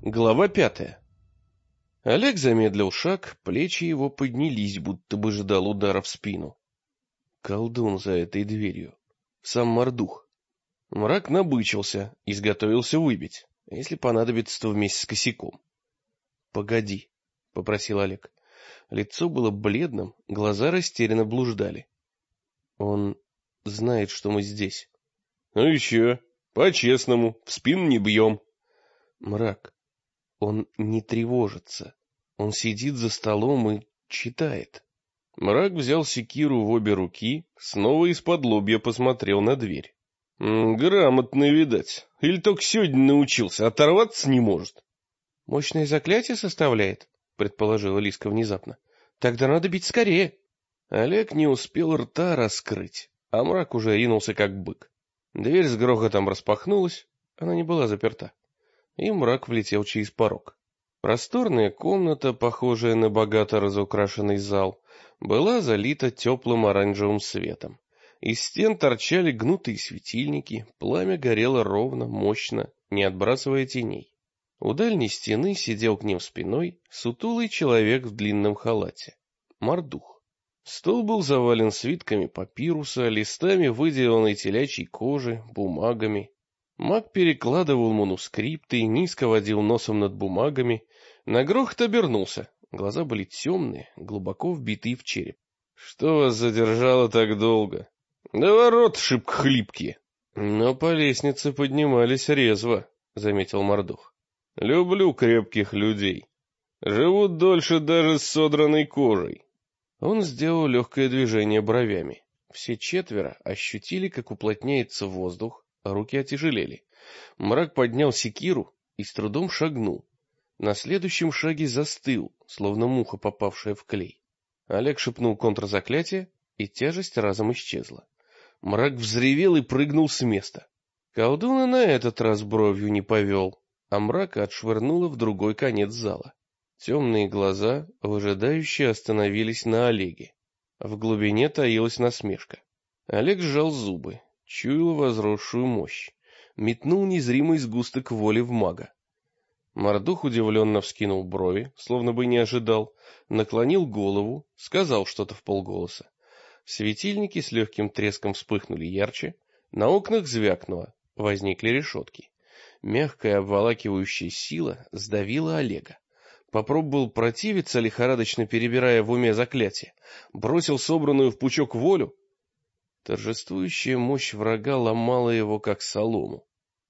Глава 5. Олег замедлил шаг, плечи его поднялись, будто бы ждал удара в спину. Колдун за этой дверью. Сам Мордух. Мрак набычился, изготовился выбить, если понадобится, то вместе с косяком. — Погоди, — попросил Олег. Лицо было бледным, глаза растерянно блуждали. — Он знает, что мы здесь. — Ну еще, по-честному, в спину не бьем. — Мрак. Он не тревожится. Он сидит за столом и читает. Мрак взял секиру в обе руки, снова из-под-лобья посмотрел на дверь. Грамотно, видать. Или только сегодня научился, оторваться не может. — Мощное заклятие составляет, — предположила Лиска внезапно. — Тогда надо бить скорее. Олег не успел рта раскрыть, а мрак уже ринулся как бык. Дверь с грохотом распахнулась, она не была заперта. И мрак влетел через порог. Просторная комната, похожая на богато разукрашенный зал, была залита теплым оранжевым светом. Из стен торчали гнутые светильники, пламя горело ровно, мощно, не отбрасывая теней. У дальней стены сидел к ним спиной сутулый человек в длинном халате. Мордух. Стол был завален свитками папируса, листами выделанной телячьей кожи, бумагами. Маг перекладывал манускрипты, низко водил носом над бумагами. На грохот обернулся. Глаза были темные, глубоко вбитые в череп. — Что вас задержало так долго? — Да ворота шибко хлипкие. — Но по лестнице поднимались резво, — заметил Мордух. — Люблю крепких людей. Живут дольше даже с содранной кожей. Он сделал легкое движение бровями. Все четверо ощутили, как уплотняется воздух, а руки отяжелели. Мрак поднял секиру и с трудом шагнул. На следующем шаге застыл, словно муха, попавшая в клей. Олег шепнул контрзаклятие, и тяжесть разом исчезла. Мрак взревел и прыгнул с места. Колдун и на этот раз бровью не повел, а мрака отшвырнуло в другой конец зала. Темные глаза выжидающе остановились на Олеге. В глубине таилась насмешка. Олег сжал зубы, чуял возросшую мощь. Метнул незримый сгусток воли в мага. Мордух удивленно вскинул брови, словно бы не ожидал, наклонил голову, сказал что-то вполголоса. Светильники с легким треском вспыхнули ярче, на окнах звякнуло, возникли решетки. Мягкая обволакивающая сила сдавила Олега. Попробовал противиться, лихорадочно перебирая в уме заклятие, бросил собранную в пучок волю. Торжествующая мощь врага ломала его, как солому.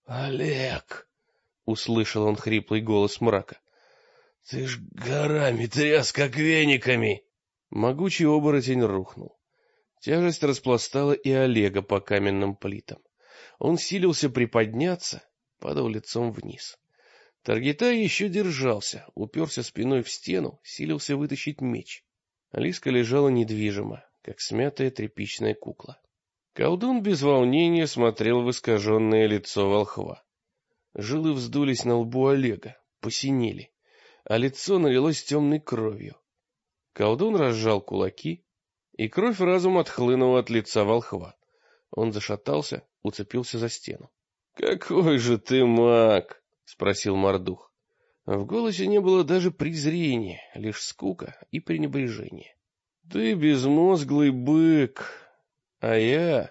«Олег!» — услышал он хриплый голос мрака. «Ты ж горами тряс, как вениками!» Могучий оборотень рухнул. Тяжесть распластала и Олега по каменным плитам. Он силился приподняться, падал лицом вниз. Таргитай еще держался, уперся спиной в стену, силился вытащить меч. Лиска лежала недвижимо, как смятая тряпичная кукла. Колдун без волнения смотрел в искаженное лицо волхва. Жилы вздулись на лбу Олега, посинели, а лицо налилось темной кровью. Колдун разжал кулаки, и кровь разом отхлынула от лица волхва. Он зашатался, уцепился за стену. — Какой же ты маг! — спросил Мордух. В голосе не было даже презрения, лишь скука и пренебрежение. — Ты безмозглый бык, а я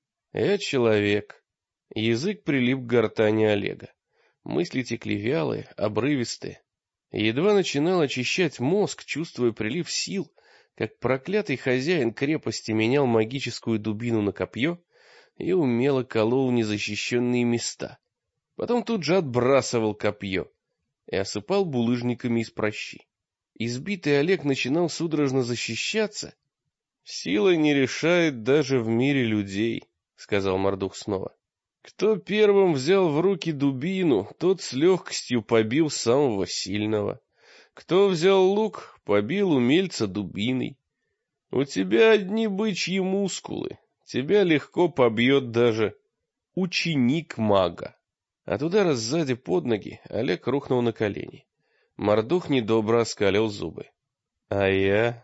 человек. Язык прилип к гортани Олега. Мысли текли вялые, обрывистые. Едва начинал очищать мозг, чувствуя прилив сил, как проклятый хозяин крепости менял магическую дубину на копье и умело колол незащищенные места. Потом тут же отбрасывал копье и осыпал булыжниками из пращи. Избитый Олег начинал судорожно защищаться. «Сила не решает даже в мире людей», — сказал Мордух снова. «Кто первым взял в руки дубину, тот с легкостью побил самого сильного. Кто взял лук, побил умельца дубиной. У тебя одни бычьи мускулы, тебя легко побьет даже ученик мага». От удара сзади под ноги Олег рухнул на колени. Мордух недобро оскалил зубы. — А я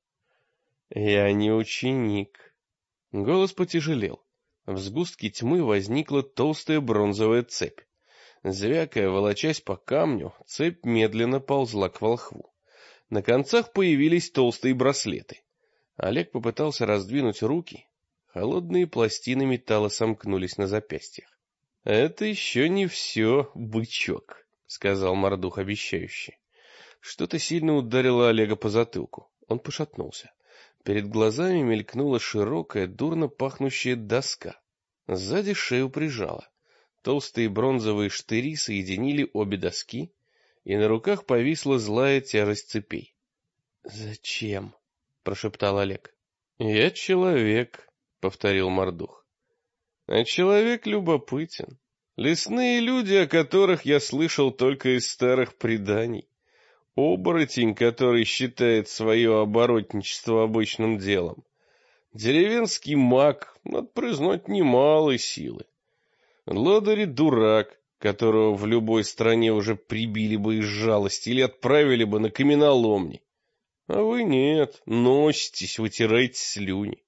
не ученик. Голос потяжелел. В сгустке тьмы возникла толстая бронзовая цепь. Звякая, волочась по камню, цепь медленно ползла к волхву. На концах появились толстые браслеты. Олег попытался раздвинуть руки. Холодные пластины металла сомкнулись на запястьях. — Это еще не все, бычок, — сказал Мордух обещающе. Что-то сильно ударило Олега по затылку. Он пошатнулся. Перед глазами мелькнула широкая, дурно пахнущая доска. Сзади шею прижало. Толстые бронзовые штыри соединили обе доски, и на руках повисла злая тяжесть цепей. — Зачем? — прошептал Олег. — Я человек, — повторил Мордух. — А человек любопытен. Лесные люди, о которых я слышал только из старых преданий. Оборотень, который считает свое оборотничество обычным делом. Деревенский маг, надо признать, немалой силы. Лодырь дурак, которого в любой стране уже прибили бы из жалости или отправили бы на каменоломни. А вы нет, носитесь, вытираете слюни.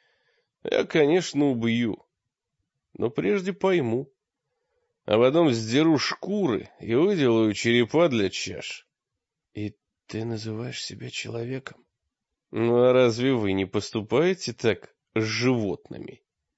Я, конечно, убью, но прежде пойму. А потом сдеру шкуры и выделаю черепа для чаш. И ты называешь себя человеком? Ну а разве вы не поступаете так с животными?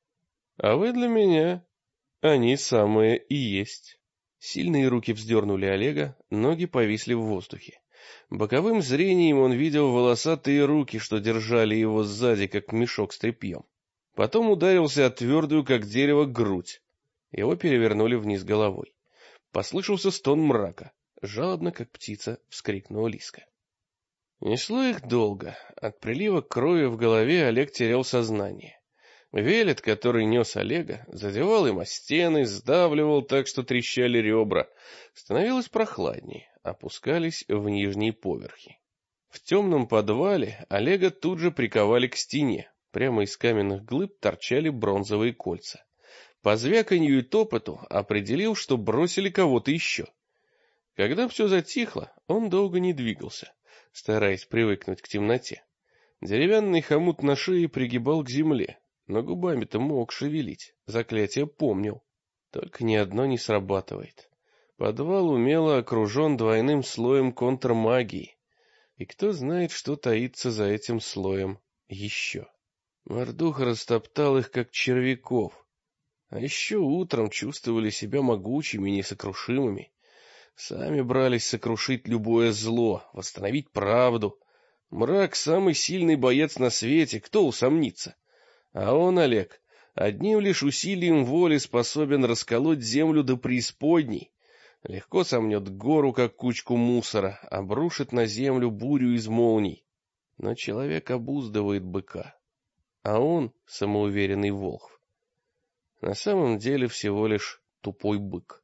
А вы для меня, они самые и есть. Сильные руки вздернули Олега, ноги повисли в воздухе. Боковым зрением он видел волосатые руки, что держали его сзади, как мешок с тряпьем. Потом ударился о твердую, как дерево, грудь. Его перевернули вниз головой. Послышался стон мрака. Жалобно, как птица, вскрикнула Лиска. Несло их долго. От прилива крови в голове Олег терял сознание. Велет, который нес Олега, задевал им о стены, сдавливал так, что трещали ребра. Становилось прохладнее, опускались в нижние поверхи. В темном подвале Олега тут же приковали к стене. Прямо из каменных глыб торчали бронзовые кольца. По звяканью и топоту определил, что бросили кого-то еще. Когда все затихло, он долго не двигался, стараясь привыкнуть к темноте. Деревянный хомут на шее пригибал к земле, но губами-то мог шевелить, заклятие помнил. Только ни одно не срабатывает. Подвал умело окружен двойным слоем контрмагии, и кто знает, что таится за этим слоем еще. Мордух растоптал их, как червяков, а еще утром чувствовали себя могучими и несокрушимыми. Сами брались сокрушить любое зло, восстановить правду. Мрак — самый сильный боец на свете, кто усомнится? А он, Олег, одним лишь усилием воли способен расколоть землю до преисподней. Легко сомнет гору, как кучку мусора, обрушит на землю бурю из молний. Но человек обуздывает быка, а он, самоуверенный волхв, на самом деле всего лишь тупой бык.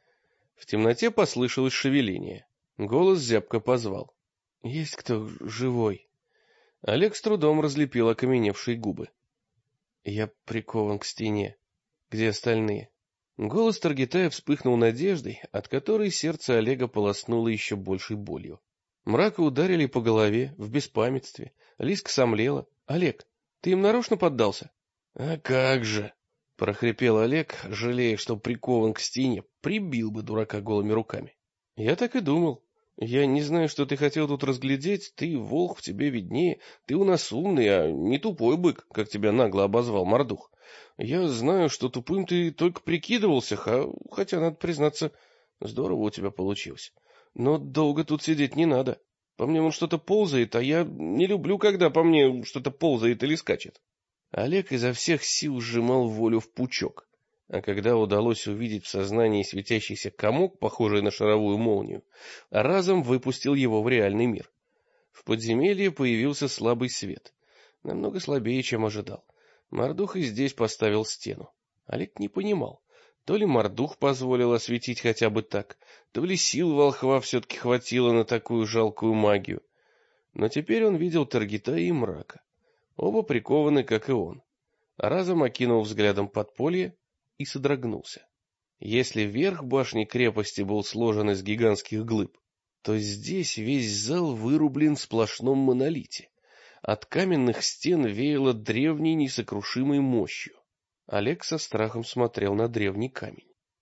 В темноте послышалось шевеление. Голос зябко позвал. — Есть кто живой? Олег с трудом разлепил окаменевшие губы. — Я прикован к стене. Где остальные? Голос Таргитая вспыхнул надеждой, от которой сердце Олега полоснуло еще большей болью. Мрака ударили по голове, в беспамятстве. Лиска сомлела. — Олег, ты им нарочно поддался? — А как же! — прохрипел Олег, жалея, что прикован к стене, прибил бы дурака голыми руками. — Я так и думал. Я не знаю, что ты хотел тут разглядеть, ты, волк, тебе виднее, ты у нас умный, а не тупой бык, как тебя нагло обозвал Мордух. Я знаю, что тупым ты только прикидывался, хотя, надо признаться, здорово у тебя получилось. Но долго тут сидеть не надо. По мне он что-то ползает, а я не люблю, когда по мне что-то ползает или скачет. Олег изо всех сил сжимал волю в пучок, а когда удалось увидеть в сознании светящийся комок, похожий на шаровую молнию, разом выпустил его в реальный мир. В подземелье появился слабый свет, намного слабее, чем ожидал. Мордух и здесь поставил стену. Олег не понимал, то ли Мордух позволил осветить хотя бы так, то ли сил волхва все-таки хватило на такую жалкую магию. Но теперь он видел Таргитая и Мрака. Оба прикованы, как и он. Разом окинул взглядом подполье и содрогнулся. Если верх башни крепости был сложен из гигантских глыб, то здесь весь зал вырублен в сплошном монолите. От каменных стен веяло древней несокрушимой мощью. Олег со страхом смотрел на древний камень.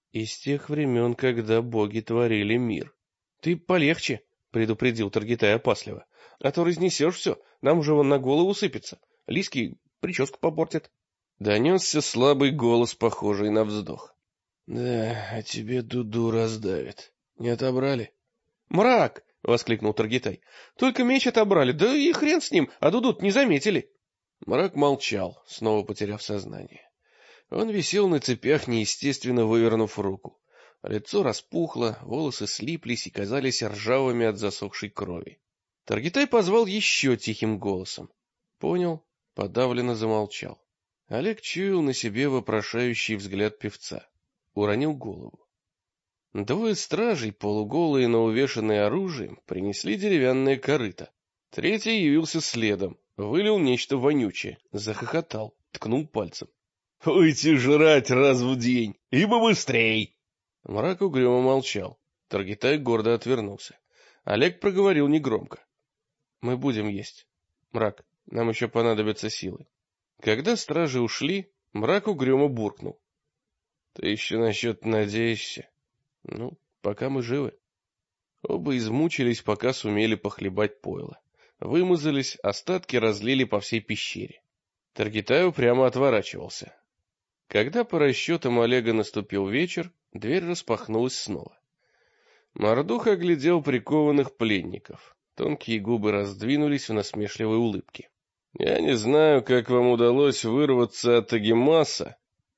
Из тех времен, когда боги творили мир. — Ты полегче, — предупредил Таргитай опасливо, — а то разнесешь все, нам уже вон на голову сыпется. Лиски прическу попортят. Донесся слабый голос, похожий на вздох. — Да, а тебе дуду раздавит. Не отобрали? — Мрак! — воскликнул Таргитай. — Только меч отобрали, да и хрен с ним, а дудут не заметили. Мрак молчал, снова потеряв сознание. Он висел на цепях, неестественно вывернув руку. Лицо распухло, волосы слиплись и казались ржавыми от засохшей крови. Таргитай позвал еще тихим голосом. Понял, подавленно замолчал. Олег чуял на себе вопрошающий взгляд певца. Уронил голову. Двое стражей, полуголые, но увешанные оружием, принесли деревянное корыто. Третий явился следом, вылил нечто вонючее, захохотал, ткнул пальцем. — Уйти жрать раз в день, и побыстрей! Мрак угрюмо молчал. Таргитай гордо отвернулся. Олег проговорил негромко. — Мы будем есть. Мрак, нам еще понадобятся силы. Когда стражи ушли, Мрак угрюмо буркнул. — Ты еще насчет надеешься? Ну, пока мы живы. Оба измучились, пока сумели похлебать пойло. Вымазались, остатки разлили по всей пещере. Таргитай упрямо отворачивался. Когда по расчетам Олега наступил вечер, дверь распахнулась снова. Мордух оглядел прикованных пленников. Тонкие губы раздвинулись в насмешливой улыбке. — Я не знаю, как вам удалось вырваться от Агимаса,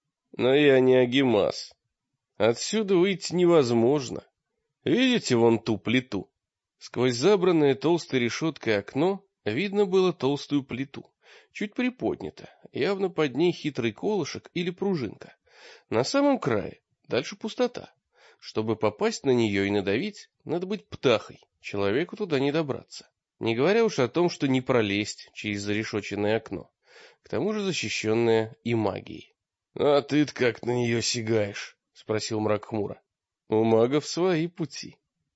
но я не Агимас. Отсюда выйти невозможно. Видите вон ту плиту? Сквозь забранное толстой решеткой окно видно было толстую плиту, чуть приподнята, явно под ней хитрый колышек или пружинка. На самом крае дальше пустота. Чтобы попасть на нее и надавить, надо быть птахой, человеку туда не добраться. Не говоря уж о том, что не пролезть через зарешоченное окно, к тому же защищенное и магией. — А ты-то как на нее сигаешь? — спросил Мрак хмуро. — У магов свои пути.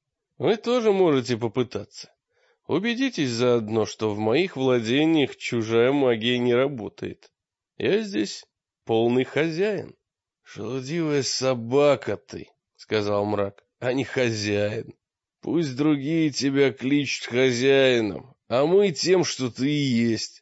Вы тоже можете попытаться. Убедитесь заодно, что в моих владениях чужая магия не работает. Я здесь полный хозяин. — Шелудивая собака ты, — сказал Мрак, — а не хозяин. Пусть другие тебя кличут хозяином, а мы тем, что ты и есть.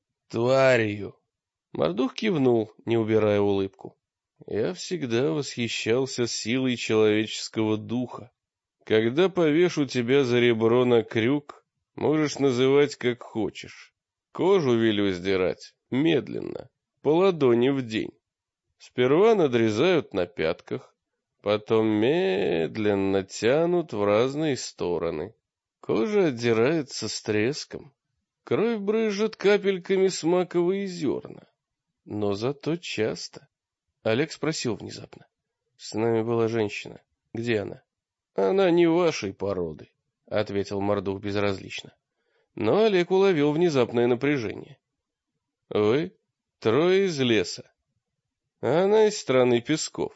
Тварью. Мордух кивнул, не убирая улыбку. Я всегда восхищался силой человеческого духа. Когда повешу тебя за ребро на крюк, можешь называть как хочешь. Кожу велю сдирать медленно, по ладони в день. Сперва надрезают на пятках, потом медленно тянут в разные стороны. Кожа отдирается с треском. Кровь брызжет капельками с маковые зерна. Но зато часто. Олег спросил внезапно. — С нами была женщина. Где она? — Она не вашей породы, — ответил Мордух безразлично. Но Олег уловил внезапное напряжение. — Вы трое из леса, а она из страны песков.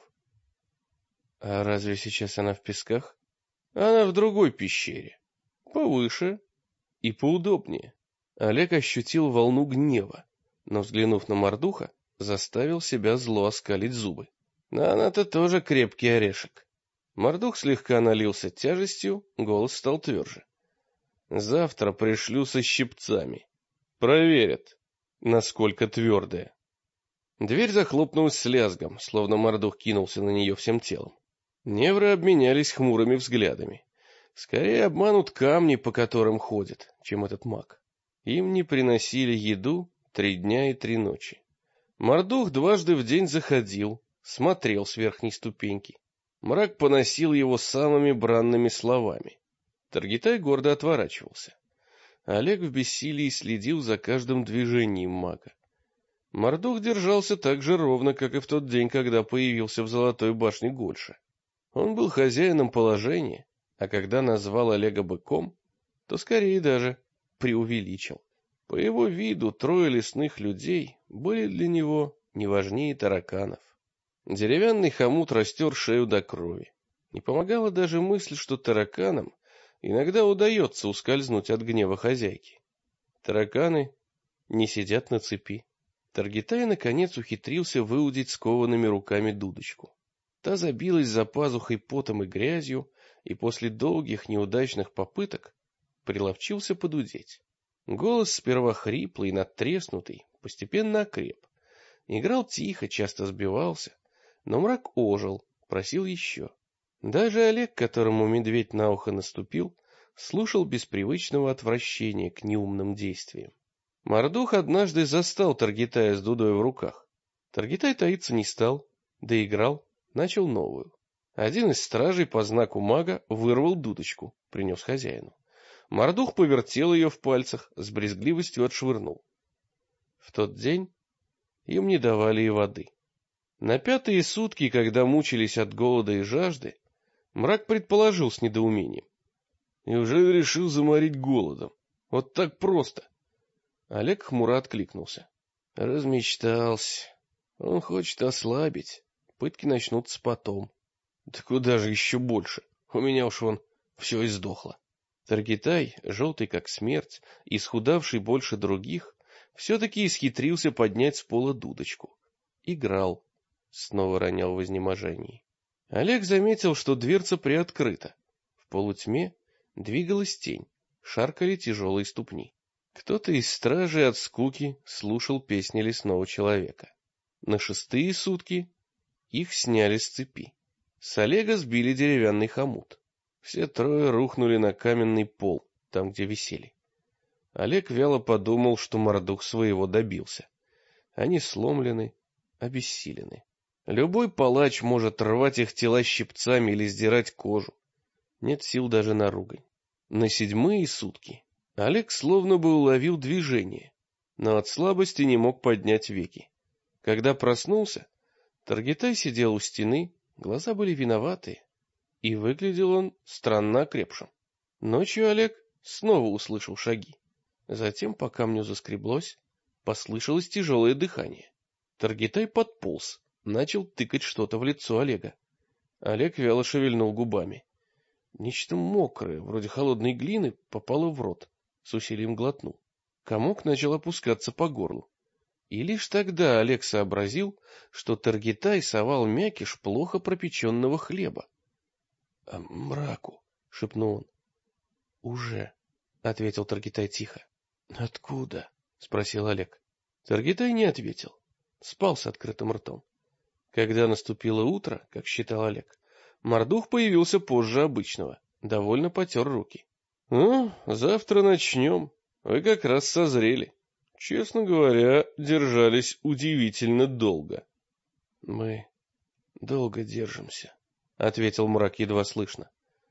— А разве сейчас она в песках? — Она в другой пещере, повыше и поудобнее. Олег ощутил волну гнева, но, взглянув на Мордуха, заставил себя зло оскалить зубы. Но она-то тоже крепкий орешек. Мордух слегка налился тяжестью, голос стал тверже. Завтра пришлю со щипцами. Проверят, насколько твердая. Дверь захлопнулась с лязгом, словно Мордух кинулся на нее всем телом. Невры обменялись хмурыми взглядами. Скорее обманут камни, по которым ходят, чем этот маг. Им не приносили еду 3 дня и 3 ночи. Мордух дважды в день заходил, смотрел с верхней ступеньки. Мрак поносил его самыми бранными словами. Таргитай гордо отворачивался. Олег в бессилии следил за каждым движением мага. Мордух держался так же ровно, как и в тот день, когда появился в Золотой башне Гольша. Он был хозяином положения, а когда назвал Олега быком, то скорее даже преувеличил. По его виду 3 лесных людей были для него не важнее тараканов. Деревянный хомут растер шею до крови. Не помогала даже мысль, что тараканам иногда удается ускользнуть от гнева хозяйки. Тараканы не сидят на цепи. Таргитай наконец ухитрился выудить скованными руками дудочку. Та забилась за пазухой потом и грязью, и после долгих неудачных попыток приловчился подудеть. Голос сперва хриплый, надтреснутый, постепенно окреп. Играл тихо, часто сбивался, но мрак ожил, просил еще. Даже Олег, которому медведь на ухо наступил, слушал без привычного отвращения к неумным действиям. Мордух однажды застал Таргитая с дудой в руках. Таргитай таиться не стал, доиграл, начал новую. Один из стражей по знаку мага вырвал дудочку, принес хозяину. Мордух повертел ее в пальцах, с брезгливостью отшвырнул. В тот день им не давали и воды. На 5-е сутки, когда мучились от голода и жажды, мрак предположил с недоумением: неужели решил заморить голодом? Вот так просто. Олег хмуро откликнулся: размечтался. Он хочет ослабить. Пытки начнутся потом. Да куда же еще больше? У меня уж вон все издохло. Таргитай, желтый как смерть, исхудавший больше других, все-таки исхитрился поднять с пола дудочку. Играл. Снова ронял в изнеможении. Олег заметил, что дверца приоткрыта. В полутьме двигалась тень, шаркали тяжелые ступни. Кто-то из стражей от скуки слушал песни лесного человека. На 6-е сутки их сняли с цепи. С Олега сбили деревянный хомут. Все трое рухнули на каменный пол, там, где висели. Олег вяло подумал, что Мордух своего добился. Они сломлены, обессилены. Любой палач может рвать их тела щипцами или сдирать кожу. Нет сил даже на ругань. На 7-е сутки Олег словно бы уловил движение, но от слабости не мог поднять веки. Когда проснулся, Таргитай сидел у стены, глаза были виноватые, и выглядел он странно окрепшим. Ночью Олег снова услышал шаги. Затем по камню заскреблось, послышалось тяжелое дыхание. Таргитай подполз, начал тыкать что-то в лицо Олега. Олег вяло шевельнул губами. Нечто мокрое, вроде холодной глины, попало в рот. С усилием глотнул. Комок начал опускаться по горлу. И лишь тогда Олег сообразил, что Таргитай совал мякиш плохо пропеченного хлеба. — Мраку, — шепнул он. — Уже, — ответил Таргитай тихо. — Откуда? — спросил Олег. Таргитай не ответил. Спал с открытым ртом. Когда наступило утро, как считал Олег, Мордух появился позже обычного, довольно потер руки. — Ну, завтра начнем. Вы как раз созрели. Честно говоря, держались удивительно долго. — Мы долго держимся, — ответил мрак едва слышно.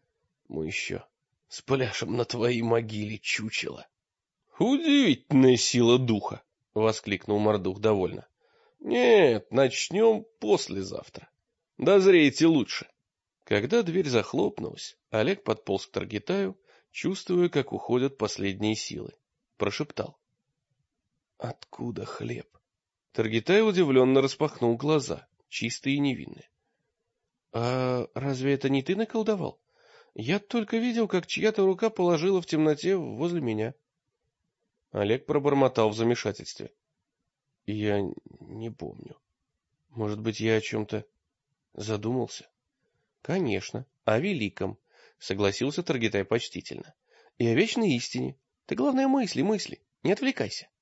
— Мы еще спляшем на твоей могиле, чучело. — Удивительная сила духа, — воскликнул Мордух довольно. — Нет, начнем послезавтра. Дозреете лучше. Когда дверь захлопнулась, Олег подполз к Таргитаю, чувствуя, как уходят последние силы. Прошептал: — Откуда хлеб? Таргитай удивленно распахнул глаза, чистые и невинные. — А разве это не ты наколдовал? Я только видел, как чья-то рука положила в темноте возле меня. Олег пробормотал в замешательстве. — Я не помню. Может быть, я о чем-то задумался? — Конечно, о великом, — согласился Таргитай почтительно. — И о вечной истине. Ты, главное, мысли, не отвлекайся.